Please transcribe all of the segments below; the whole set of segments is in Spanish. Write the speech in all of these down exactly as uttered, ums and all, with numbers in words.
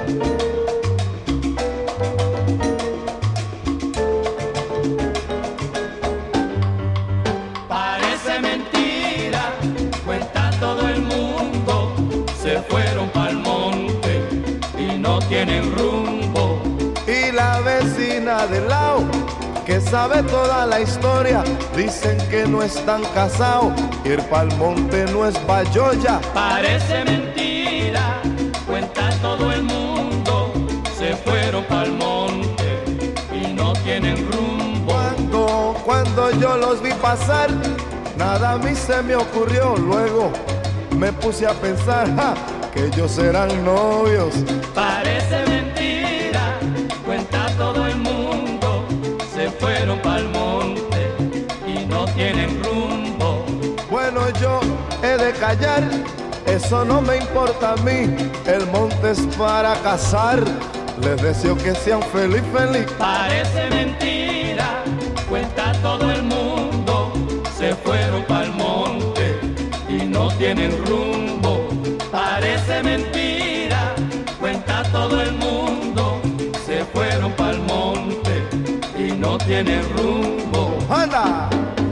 Parece mentira, cuenta todo el mundo, se fueron pa'l monte y no tienen rumbo. Y la vecina del lado, que sabe toda la historia, dicen que no están casados, ir pa'l monte no es bayoya. Parece mentira, cuenta todo el mundo, se fueron pa'l monte y no tienen rumbo. Cuando, cuando yo los vi pasar, nada a mí se me ocurrió. Luego me puse a pensar, ja, que ellos eran novios. Parece mentira, cuenta todo el mundo, se fueron pa'l monte y no tienen rumbo. Bueno, yo he de callar, eso no me importa a mí. El monte es para cazar, les deseo que sean feliz, feliz. Parece mentira, cuenta todo el mundo, se fueron pa'l monte y no tienen rumbo. Parece mentira, cuenta todo el mundo, se fueron pa'l monte y no tienen rumbo. ¡Anda!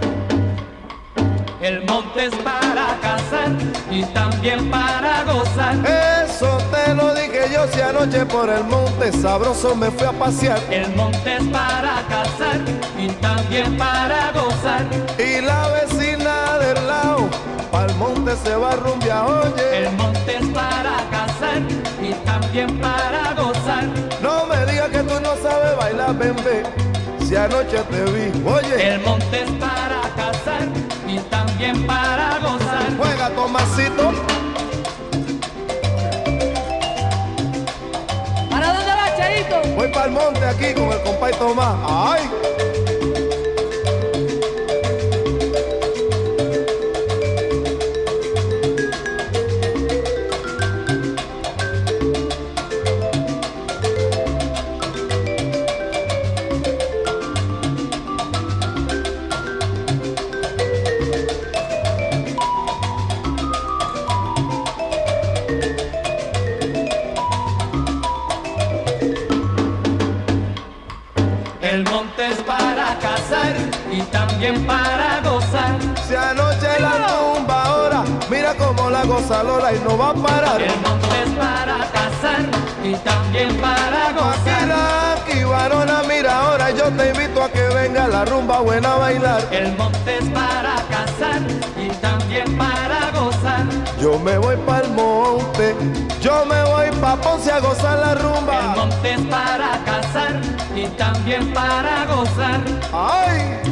El monte es para cazar y también para gozar. Eso te lo dije yo, si anoche por el monte sabroso me fui a pasear. El monte es para cazar y también para gozar. Y la vecina del lado, pa'l monte se va a rumbear, oye. El monte es para cazar y también para gozar. No me digas que tú no sabes bailar, bebé, si anoche te vi, oye. El monte es para cazar y también para gozar. Juega, Tomasito. ¿Para dónde va, Cheito? Voy pa'l monte aquí con el compay Tomás. ¡Ay! El monte es para cazar y también para gozar. Si anoche la tumba ahora, mira cómo la goza Lola y no va a parar. El monte es para cazar y también para gozar. Aquí, aquí, varona, mira ahora, yo te invito a que venga la rumba buena a bailar. El monte es para cazar y también para gozar. Yo me voy pa'l monte, yo me voy pa' Ponce a gozar la rumba. El monte es para cazar y también para gozar. ¡Ay!